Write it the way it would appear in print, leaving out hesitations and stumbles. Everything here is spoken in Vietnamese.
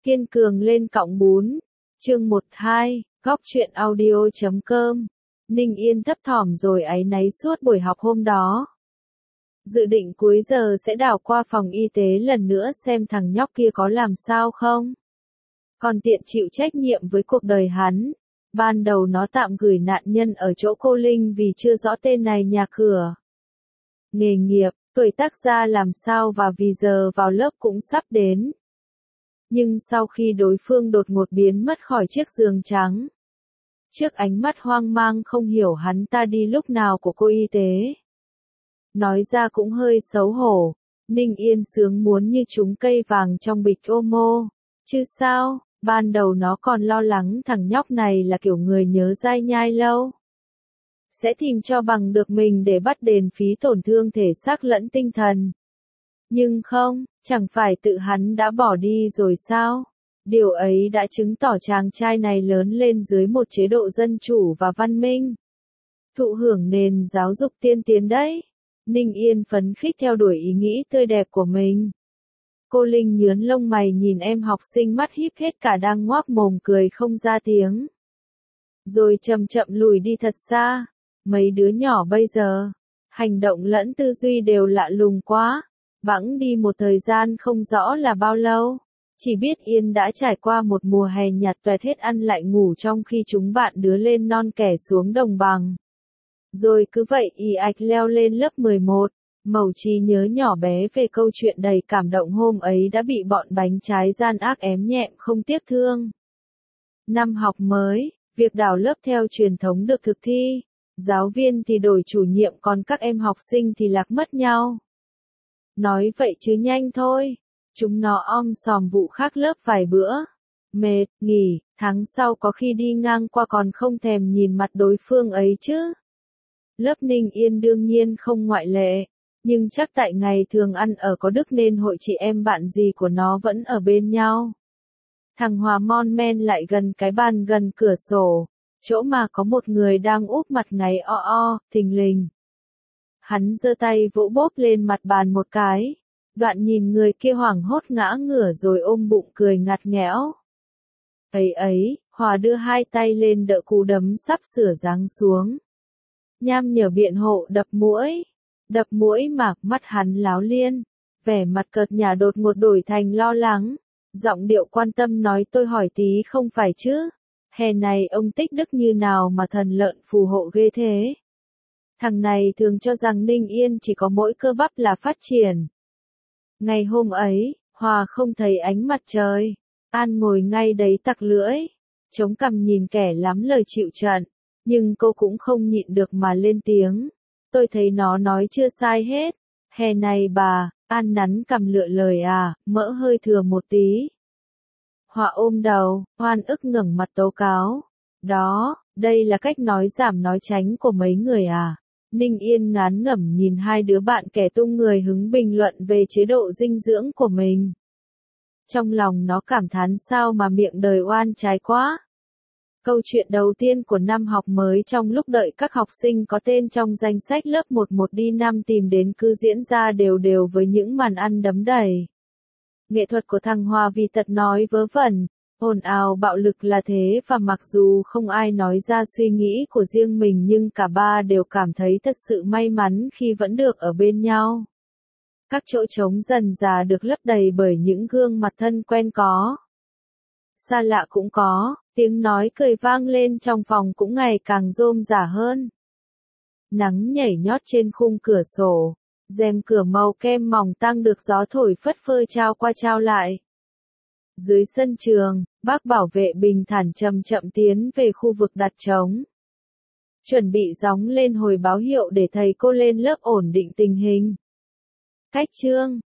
Kiên cường lên cọng bún. Chương 12, góc truyện audio.com. Ninh Yên thấp thỏm rồi áy náy suốt buổi học hôm đó. Dự định cuối giờ sẽ đảo qua phòng y tế lần nữa xem thằng nhóc kia có làm sao không. Còn tiện chịu trách nhiệm với cuộc đời hắn. Ban đầu nó tạm gửi nạn nhân ở chỗ cô Linh vì chưa rõ tên này nhà cửa. Nghề nghiệp, tuổi tác ra làm sao và vì giờ vào lớp cũng sắp đến. Nhưng sau khi đối phương đột ngột biến mất khỏi chiếc giường trắng. Trước ánh mắt hoang mang không hiểu hắn ta đi lúc nào của cô y tế. Nói ra cũng hơi xấu hổ, Ninh Yên sướng muốn như trúng cây vàng trong bịch Omo. Chứ sao, ban đầu nó còn lo lắng thằng nhóc này là kiểu người nhớ dai nhai lâu. Sẽ tìm cho bằng được mình để bắt đền phí tổn thương thể xác lẫn tinh thần. Nhưng không, chẳng phải tự hắn đã bỏ đi rồi sao? Điều ấy đã chứng tỏ chàng trai này lớn lên dưới một chế độ dân chủ và văn minh. Thụ hưởng nền giáo dục tiên tiến đấy. Ninh Yên phấn khích theo đuổi ý nghĩ tươi đẹp của mình. Cô Linh nhướn lông mày nhìn em học sinh mắt híp hết cả đang ngoác mồm cười không ra tiếng. Rồi chậm chậm lùi đi thật xa. Mấy đứa nhỏ bây giờ, hành động lẫn tư duy đều lạ lùng quá. Bẵng đi một thời gian không rõ là bao lâu. Chỉ biết Yên đã trải qua một mùa hè nhạt toẹt hết ăn lại ngủ trong khi chúng bạn đứa lên non kẻ xuống đồng bằng. Rồi cứ vậy ì ạch leo lên lớp 11, mẩu trí nhớ nhỏ bé về câu chuyện đầy cảm động hôm ấy đã bị bọn bánh trái gian ác ém nhẹm không tiếc thương. Năm học mới, việc đảo lớp theo truyền thống được thực thi, giáo viên thì đổi chủ nhiệm còn các em học sinh thì lạc mất nhau. Nói vậy chứ nhanh thôi, chúng nó sòm vụ khác lớp vài bữa. Mệt, nghỉ, tháng sau có khi đi ngang qua còn không thèm nhìn mặt đối phương ấy chứ. Lớp Ninh Yên đương nhiên không ngoại lệ, nhưng chắc tại ngày thường ăn ở có đức nên hội chị em bạn gì của nó vẫn ở bên nhau. Thằng Hòa mon men lại gần cái bàn gần cửa sổ, chỗ mà có một người đang úp mặt ngáy thình lình. Hắn giơ tay vỗ bốp lên mặt bàn một cái, đoạn nhìn người kia hoảng hốt ngã ngửa rồi ôm bụng cười ngặt nghẽo. Ấy, Hòa đưa hai tay lên đỡ cú đấm sắp sửa giáng xuống. Nham nhở biện hộ đập mũi mà mắt hắn láo liên, vẻ mặt cợt nhả đột ngột đổi thành lo lắng, giọng điệu quan tâm nói tôi hỏi tí không phải chứ, hè này ông tích đức như nào mà thần lợn phù hộ ghê thế. Thằng này thường cho rằng Ninh Yên chỉ có mỗi cơ bắp là phát triển. Ngày hôm ấy, Hòa không thấy ánh mặt trời, An ngồi ngay đấy tặc lưỡi, chống cằm nhìn kẻ lắm lời chịu trận. Nhưng cô cũng không nhịn được mà lên tiếng. Tôi thấy nó nói chưa sai hết. Hè này bà, An nắn cằm lựa lời mỡ hơi thừa một tí. Hòa ôm đầu, oan ức ngẩng mặt tố cáo. Đó, đây là cách nói giảm nói tránh của mấy người Ninh Yên ngán ngẩm nhìn hai đứa bạn kẻ tung người hứng bình luận về chế độ dinh dưỡng của mình. Trong lòng nó cảm thán sao mà miệng đời oan trái quá. Câu chuyện đầu tiên của năm học mới trong lúc đợi các học sinh có tên trong danh sách lớp 11 đi năm tìm đến cứ diễn ra đều với những màn ăn đấm đầy. Nghệ thuật của thằng Hòa vì tật nói vớ vẩn, ồn ào bạo lực là thế và mặc dù không ai nói ra suy nghĩ của riêng mình nhưng cả ba đều cảm thấy thật sự may mắn khi vẫn được ở bên nhau. Các chỗ trống dần dà được lấp đầy bởi những gương mặt thân quen có. Xa lạ cũng có, tiếng nói cười vang lên trong phòng cũng ngày càng rôm rả hơn. Nắng nhảy nhót trên khung cửa sổ, rèm cửa màu kem mỏng tang được gió thổi phất phơ trao qua trao lại. Dưới sân trường, bác bảo vệ bình thản chậm chậm tiến về khu vực đặt trống. Chuẩn bị gióng lên hồi báo hiệu để thầy cô lên lớp ổn định tình hình. Cách chương,